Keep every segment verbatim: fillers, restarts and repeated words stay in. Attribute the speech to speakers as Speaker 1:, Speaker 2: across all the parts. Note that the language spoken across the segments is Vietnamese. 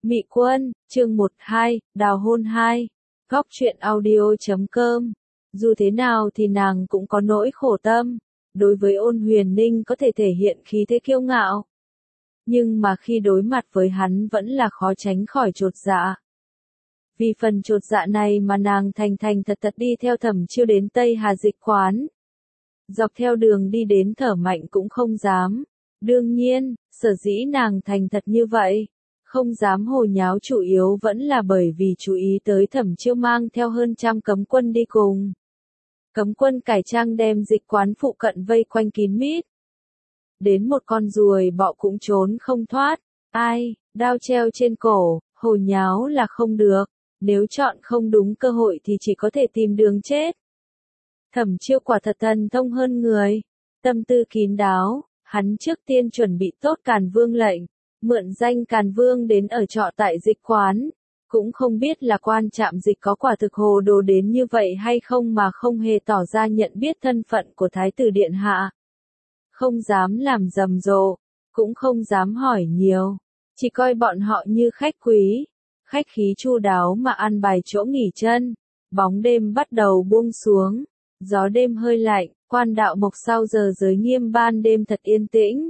Speaker 1: Mị Quân, chương một hai, đào hôn hai, góc truyện audio chấm com. Dù thế nào thì nàng cũng có nỗi khổ tâm, đối với Ôn Huyền Ninh có thể thể hiện khí thế kiêu ngạo. Nhưng mà khi đối mặt với hắn vẫn là khó tránh khỏi chột dạ. Vì phần chột dạ này mà nàng thành thành thật thật đi theo Thẩm Chiêu đến Tây Hà Dịch quán. Dọc theo đường đi đến thở mạnh cũng không dám. Đương nhiên, sở dĩ nàng thành thật như vậy, không dám hồ nháo chủ yếu vẫn là bởi vì chú ý tới Thẩm Chiêu mang theo hơn trăm cấm quân đi cùng. Cấm quân cải trang đem dịch quán phụ cận vây quanh kín mít. Đến một con ruồi bọ cũng trốn không thoát. Ai, đao treo trên cổ, hồ nháo là không được. Nếu chọn không đúng cơ hội thì chỉ có thể tìm đường chết. Thẩm Chiêu quả thật thần thông hơn người. Tâm tư kín đáo, hắn trước tiên chuẩn bị tốt Càn Vương lệnh. Mượn danh Càn Vương đến ở trọ tại dịch quán. Cũng không biết là quan trạm dịch có quả thực hồ đồ đến như vậy hay không mà không hề tỏ ra nhận biết thân phận của Thái tử Điện Hạ. Không dám làm rầm rộ, cũng không dám hỏi nhiều. Chỉ coi bọn họ như khách quý. Khách khí chu đáo mà ăn bài chỗ nghỉ chân. Bóng đêm bắt đầu buông xuống. Gió đêm hơi lạnh, quan đạo mộc sau giờ giới nghiêm ban đêm thật yên tĩnh.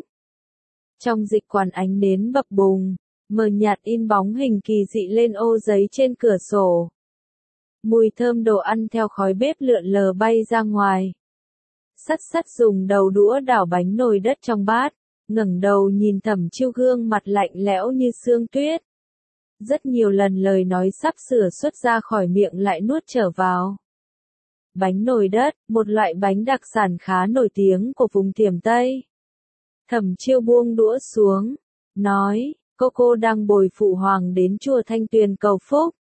Speaker 1: Trong dịch quán ánh nến bập bùng, mờ nhạt in bóng hình kỳ dị lên ô giấy trên cửa sổ. Mùi thơm đồ ăn theo khói bếp lượn lờ bay ra ngoài. Sắt sắt dùng đầu đũa đảo bánh nồi đất trong bát, ngẩng đầu nhìn Thẩm Chiêu gương mặt lạnh lẽo như sương tuyết. Rất nhiều lần lời nói sắp sửa xuất ra khỏi miệng lại nuốt trở vào. Bánh nồi đất, một loại bánh đặc sản khá nổi tiếng của vùng Thiểm Tây. Thẩm Chiêu buông đũa xuống, nói, cô cô đang bồi phụ hoàng đến chùa Thanh Tuyền cầu phúc.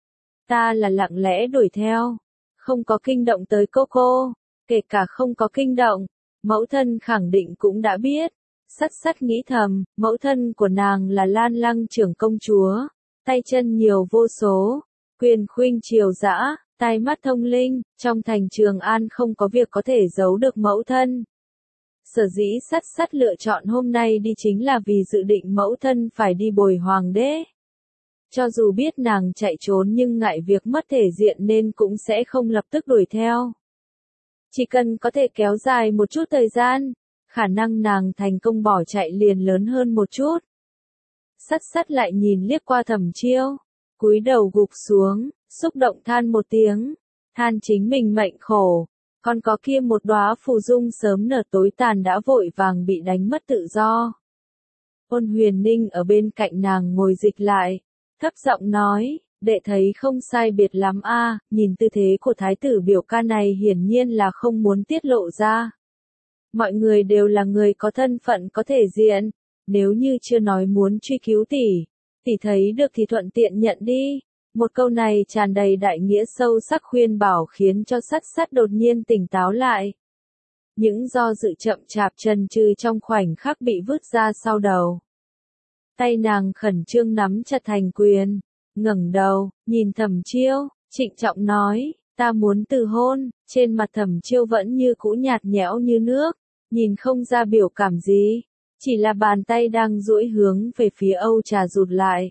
Speaker 1: Ta là lặng lẽ đuổi theo, không có kinh động tới cô cô, kể cả không có kinh động, mẫu thân khẳng định cũng đã biết. Sắt sắt nghĩ thầm, mẫu thân của nàng là Lan Lăng trưởng công chúa, tay chân nhiều vô số, quyền khuynh triều dã, tai mắt thông linh, trong thành Trường An không có việc có thể giấu được mẫu thân. Sở dĩ sắt sắt lựa chọn hôm nay đi chính là vì dự định mẫu thân phải đi bồi hoàng đế. Cho dù biết nàng chạy trốn nhưng ngại việc mất thể diện nên cũng sẽ không lập tức đuổi theo. Chỉ cần có thể kéo dài một chút thời gian, khả năng nàng thành công bỏ chạy liền lớn hơn một chút. Sắt sắt lại nhìn liếc qua Thẩm Chiêu, cúi đầu gục xuống, xúc động than một tiếng, than chính mình mệnh khổ. Còn có kia một đóa phù dung sớm nở tối tàn đã vội vàng bị đánh mất tự do. Ôn Huyền Ninh ở bên cạnh nàng ngồi dịch lại, thấp giọng nói, đệ thấy không sai biệt lắm a, nhìn tư thế của thái tử biểu ca này hiển nhiên là không muốn tiết lộ ra. Mọi người đều là người có thân phận có thể diện, nếu như chưa nói muốn truy cứu tỷ, tỷ thấy được thì thuận tiện nhận đi. Một câu này tràn đầy đại nghĩa sâu sắc khuyên bảo khiến cho sắt sắt đột nhiên tỉnh táo lại. Những do dự chậm chạp chần chừ trong khoảnh khắc bị vứt ra sau đầu. Tay nàng khẩn trương nắm chặt thành quyền, ngẩng đầu, nhìn Thẩm Chiêu, trịnh trọng nói, ta muốn từ hôn. Trên mặt Thẩm Chiêu vẫn như cũ nhạt nhẽo như nước, nhìn không ra biểu cảm gì, chỉ là bàn tay đang duỗi hướng về phía Âu Trà rụt lại.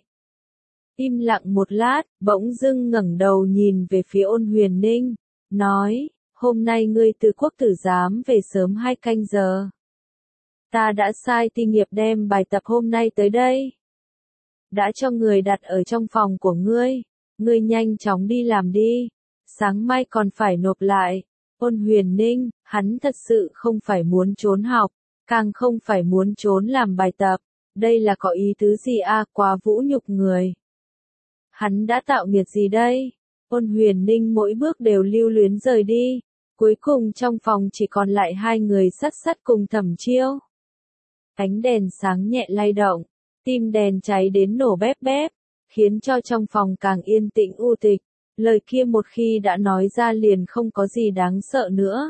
Speaker 1: Im lặng một lát, bỗng dưng ngẩng đầu nhìn về phía Ôn Huyền Ninh, nói, hôm nay ngươi từ quốc tử giám về sớm hai canh giờ. Ta đã sai ti nghiệp đem bài tập hôm nay tới đây. Đã cho người đặt ở trong phòng của ngươi, ngươi nhanh chóng đi làm đi, sáng mai còn phải nộp lại. Ôn Huyền Ninh, hắn thật sự không phải muốn trốn học, càng không phải muốn trốn làm bài tập, đây là có ý tứ gì a, à, quá vũ nhục người. Hắn đã tạo nghiệt gì đây? Ôn Huyền Ninh mỗi bước đều lưu luyến rời đi. Cuối cùng trong phòng chỉ còn lại hai người sắt sắt cùng Thẩm Chiêu. Ánh đèn sáng nhẹ lay động, tim đèn cháy đến nổ bép bép, khiến cho trong phòng càng yên tĩnh u tịch. Lời kia một khi đã nói ra liền không có gì đáng sợ nữa.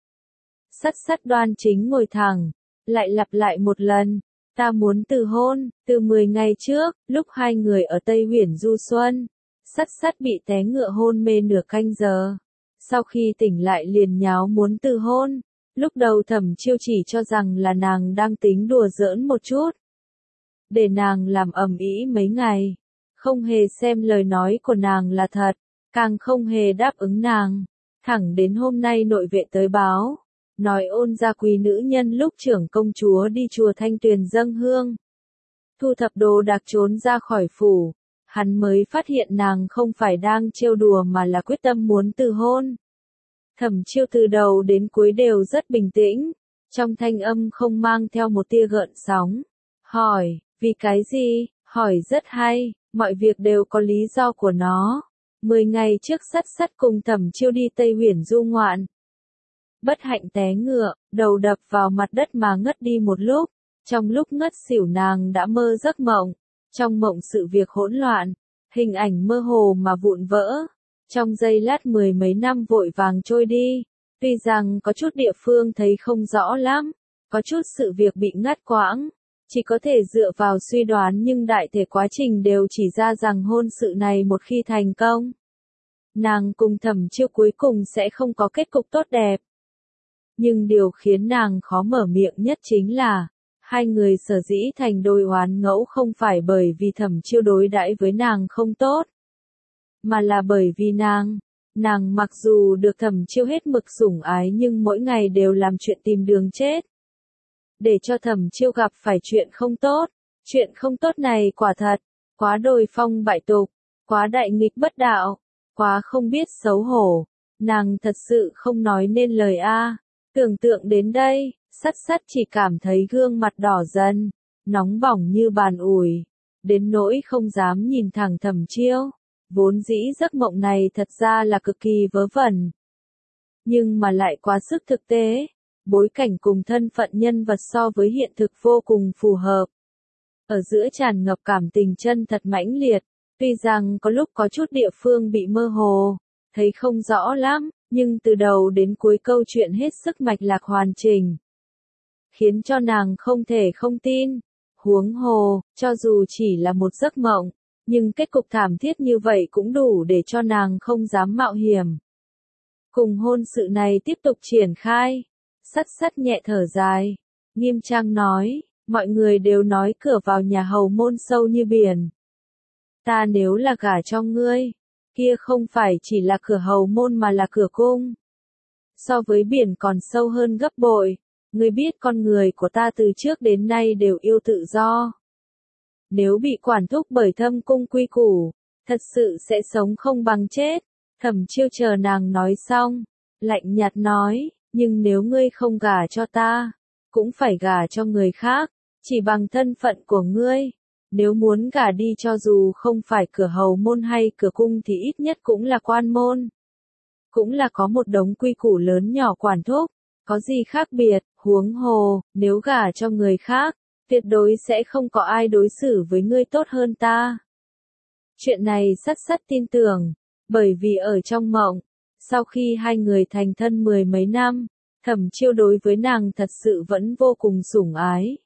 Speaker 1: Sắt sắt đoan chính ngồi thẳng, lại lặp lại một lần. Ta muốn từ hôn. Từ mười ngày trước, lúc hai người ở Tây Huyền du xuân, sắt sắt bị té ngựa hôn mê nửa canh giờ. Sau khi tỉnh lại liền nháo muốn từ hôn. Lúc đầu Thẩm Chiêu chỉ cho rằng là nàng đang tính đùa giỡn một chút, để nàng làm ầm ĩ mấy ngày. không hề xem lời nói của nàng là thật, càng không hề đáp ứng nàng. Thẳng đến hôm nay nội vệ tới báo, nói Ôn gia quý nữ nhân lúc trưởng công chúa đi chùa Thanh Tuyền dâng hương, thu thập đồ đạc trốn ra khỏi phủ, hắn mới phát hiện nàng không phải đang trêu đùa mà là quyết tâm muốn từ hôn. Thẩm Chiêu từ đầu đến cuối đều rất bình tĩnh, trong thanh âm không mang theo một tia gợn sóng. Hỏi, vì cái gì? Hỏi rất hay, mọi việc đều có lý do của nó. Mười ngày trước Sắt Sắt cùng Thẩm Chiêu đi Tây Huyền du ngoạn. Bất hạnh té ngựa, đầu đập vào mặt đất mà ngất đi một lúc. Trong lúc ngất xỉu nàng đã mơ giấc mộng. Trong mộng sự việc hỗn loạn, hình ảnh mơ hồ mà vụn vỡ. Trong giây lát mười mấy năm vội vàng trôi đi. Tuy rằng có chút địa phương thấy không rõ lắm, có chút sự việc bị ngắt quãng. Chỉ có thể dựa vào suy đoán nhưng đại thể quá trình đều chỉ ra rằng hôn sự này một khi thành công, nàng cùng Thẩm Chiêu cuối cùng sẽ không có kết cục tốt đẹp. Nhưng điều khiến nàng khó mở miệng nhất chính là, hai người sở dĩ thành đôi oán ngẫu không phải bởi vì Thẩm Chiêu đối đãi với nàng không tốt, mà là bởi vì nàng, nàng mặc dù được Thẩm Chiêu hết mực sủng ái nhưng mỗi ngày đều làm chuyện tìm đường chết. Để cho Thẩm Chiêu gặp phải chuyện không tốt, chuyện không tốt này quả thật, quá đồi phong bại tục, quá đại nghịch bất đạo, quá không biết xấu hổ, nàng thật sự không nói nên lời a. Tưởng tượng đến đây, Sắt Sắt chỉ cảm thấy gương mặt đỏ dần, nóng bỏng như bàn ủi, đến nỗi không dám nhìn thẳng Thẩm Chiêu. Vốn dĩ giấc mộng này thật ra là cực kỳ vớ vẩn, nhưng mà lại quá sức thực tế. Bối cảnh cùng thân phận nhân vật so với hiện thực vô cùng phù hợp. Ở giữa tràn ngập cảm tình chân thật mãnh liệt, tuy rằng có lúc có chút địa phương bị mơ hồ, thấy không rõ lắm, nhưng từ đầu đến cuối câu chuyện hết sức mạch lạc hoàn chỉnh. Khiến cho nàng không thể không tin, huống hồ, cho dù chỉ là một giấc mộng, nhưng kết cục thảm thiết như vậy cũng đủ để cho nàng không dám mạo hiểm. Cùng hôn sự này tiếp tục triển khai. Sắt Sắt nhẹ thở dài, nghiêm trang nói, mọi người đều nói cửa vào nhà hầu môn sâu như biển. Ta nếu là gả cho ngươi, kia không phải chỉ là cửa hầu môn mà là cửa cung. So với biển còn sâu hơn gấp bội, ngươi biết con người của ta từ trước đến nay đều yêu tự do. Nếu bị quản thúc bởi thâm cung quy củ, thật sự sẽ sống không bằng chết. Thẩm Chiêu chờ nàng nói xong, lạnh nhạt nói. Nhưng nếu ngươi không gả cho ta, cũng phải gả cho người khác, chỉ bằng thân phận của ngươi. Nếu muốn gả đi cho dù không phải cửa hầu môn hay cửa cung thì ít nhất cũng là quan môn. Cũng là có một đống quy củ lớn nhỏ quản thúc, có gì khác biệt, huống hồ, nếu gả cho người khác, tuyệt đối sẽ không có ai đối xử với ngươi tốt hơn ta. Chuyện này Sắt Sắt tin tưởng, bởi vì ở trong mộng, sau khi hai người thành thân mười mấy năm, Thẩm Chiêu đối với nàng thật sự vẫn vô cùng sủng ái.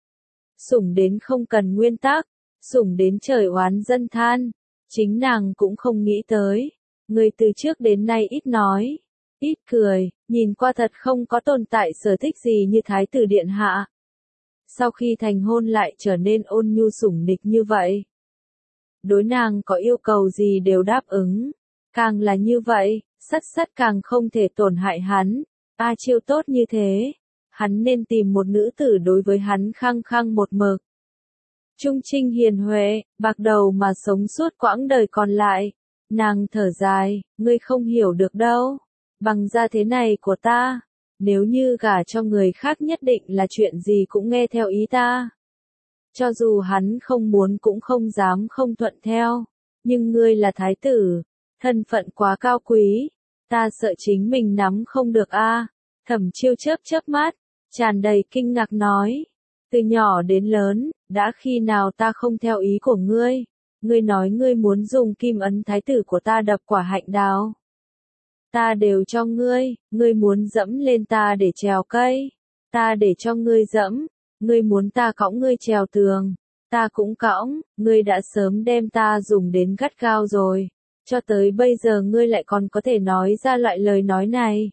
Speaker 1: Sủng đến không cần nguyên tắc, sủng đến trời oán dân than, chính nàng cũng không nghĩ tới. Người từ trước đến nay ít nói, ít cười, nhìn qua thật không có tồn tại sở thích gì như Thái tử Điện Hạ. Sau khi thành hôn lại trở nên ôn nhu sủng nịch như vậy. Đối nàng có yêu cầu gì đều đáp ứng, càng là như vậy, Sắt Sắt càng không thể tổn hại hắn. A Chiêu tốt như thế, hắn nên tìm một nữ tử đối với hắn khăng khăng một mực. Trung trinh hiền huệ, bạc đầu mà sống suốt quãng đời còn lại. Nàng thở dài, ngươi không hiểu được đâu. Bằng ra thế này của ta, nếu như gả cho người khác nhất định là chuyện gì cũng nghe theo ý ta. Cho dù hắn không muốn cũng không dám không thuận theo. Nhưng ngươi là thái tử, thân phận quá cao quý. Ta sợ chính mình nắm không được a. À. Thẩm Chiêu chớp chớp mắt, tràn đầy kinh ngạc nói. Từ nhỏ đến lớn, đã khi nào ta không theo ý của ngươi? Ngươi nói ngươi muốn dùng kim ấn thái tử của ta đập quả hạnh đào. Ta đều cho ngươi, ngươi muốn dẫm lên ta để trèo cây. Ta để cho ngươi dẫm, ngươi muốn ta cõng ngươi trèo tường. Ta cũng cõng, ngươi đã sớm đem ta dùng đến gắt gao rồi. Cho tới bây giờ ngươi lại còn có thể nói ra loại lời nói này.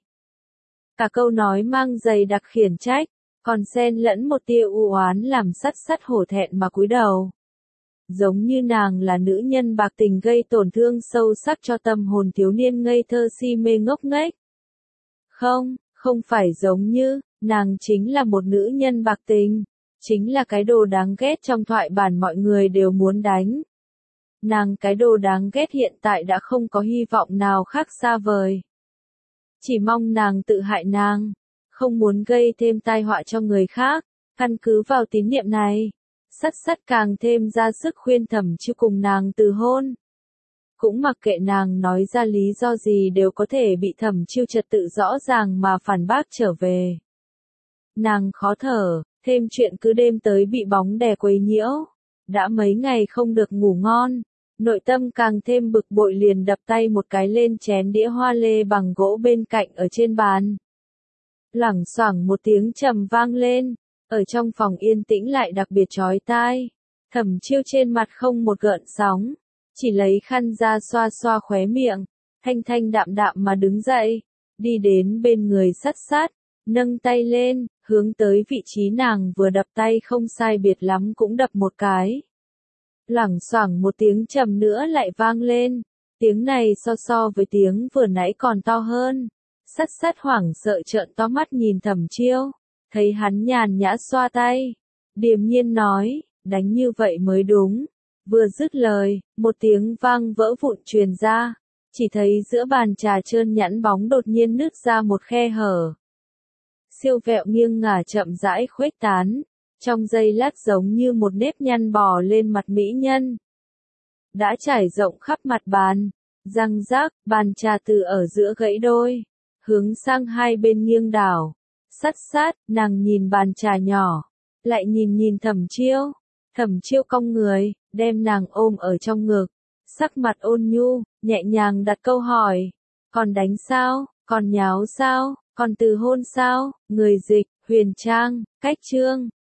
Speaker 1: Cả câu nói mang dày đặc khiển trách, còn xen lẫn một tia u oán làm Sắt Sắt hổ thẹn mà cúi đầu. giống như nàng là nữ nhân bạc tình gây tổn thương sâu sắc cho tâm hồn thiếu niên ngây thơ si mê ngốc nghếch. Không, không phải giống như, nàng chính là một nữ nhân bạc tình, chính là cái đồ đáng ghét trong thoại bản mọi người đều muốn đánh. Nàng cái đồ đáng ghét hiện tại đã không có hy vọng nào khác xa vời. Chỉ mong nàng tự hại nàng, không muốn gây thêm tai họa cho người khác, căn cứ vào tín niệm này. Sắt sắt càng thêm ra sức khuyên Thẩm Chiêu cùng nàng từ hôn. Cũng mặc kệ nàng nói ra lý do gì đều có thể bị Thẩm Chiêu trật tự rõ ràng mà phản bác trở về. Nàng khó thở, thêm chuyện cứ đêm tới bị bóng đè quấy nhiễu. Đã mấy ngày không được ngủ ngon, nội tâm càng thêm bực bội liền đập tay một cái lên chén đĩa hoa lê bằng gỗ bên cạnh ở trên bàn. Lẳng xoảng một tiếng trầm vang lên. Ở trong phòng yên tĩnh lại đặc biệt chói tai. Thẩm Chiêu trên mặt không một gợn sóng, chỉ lấy khăn ra xoa xoa khóe miệng, thanh thanh đạm đạm mà đứng dậy, đi đến bên người Sắt Sắt, nâng tay lên, hướng tới vị trí nàng vừa đập tay không sai biệt lắm cũng đập một cái. Lẳng xoảng một tiếng trầm nữa lại vang lên, tiếng này so so với tiếng vừa nãy còn to hơn. Sắt Sắt hoảng sợ trợn to mắt nhìn Thẩm Chiêu. Thấy hắn nhàn nhã xoa tay, điềm nhiên nói, đánh như vậy mới đúng. Vừa dứt lời, một tiếng vang vỡ vụn truyền ra, chỉ thấy giữa bàn trà trơn nhẵn bóng đột nhiên nứt ra một khe hở. Siêu vẹo nghiêng ngả chậm rãi khuếch tán, trong giây lát giống như một nếp nhăn bò lên mặt mỹ nhân. Đã trải rộng khắp mặt bàn, răng rác, bàn trà từ ở giữa gãy đôi, hướng sang hai bên nghiêng đảo. Sắt Sát, nàng nhìn bàn trà nhỏ, lại nhìn nhìn Thẩm Chiêu. Thẩm Chiêu cong người, đem nàng ôm ở trong ngực, sắc mặt ôn nhu, nhẹ nhàng đặt câu hỏi. Còn đánh sao, còn nháo sao, còn từ hôn sao? Người dịch, Huyền Trang, cách chương.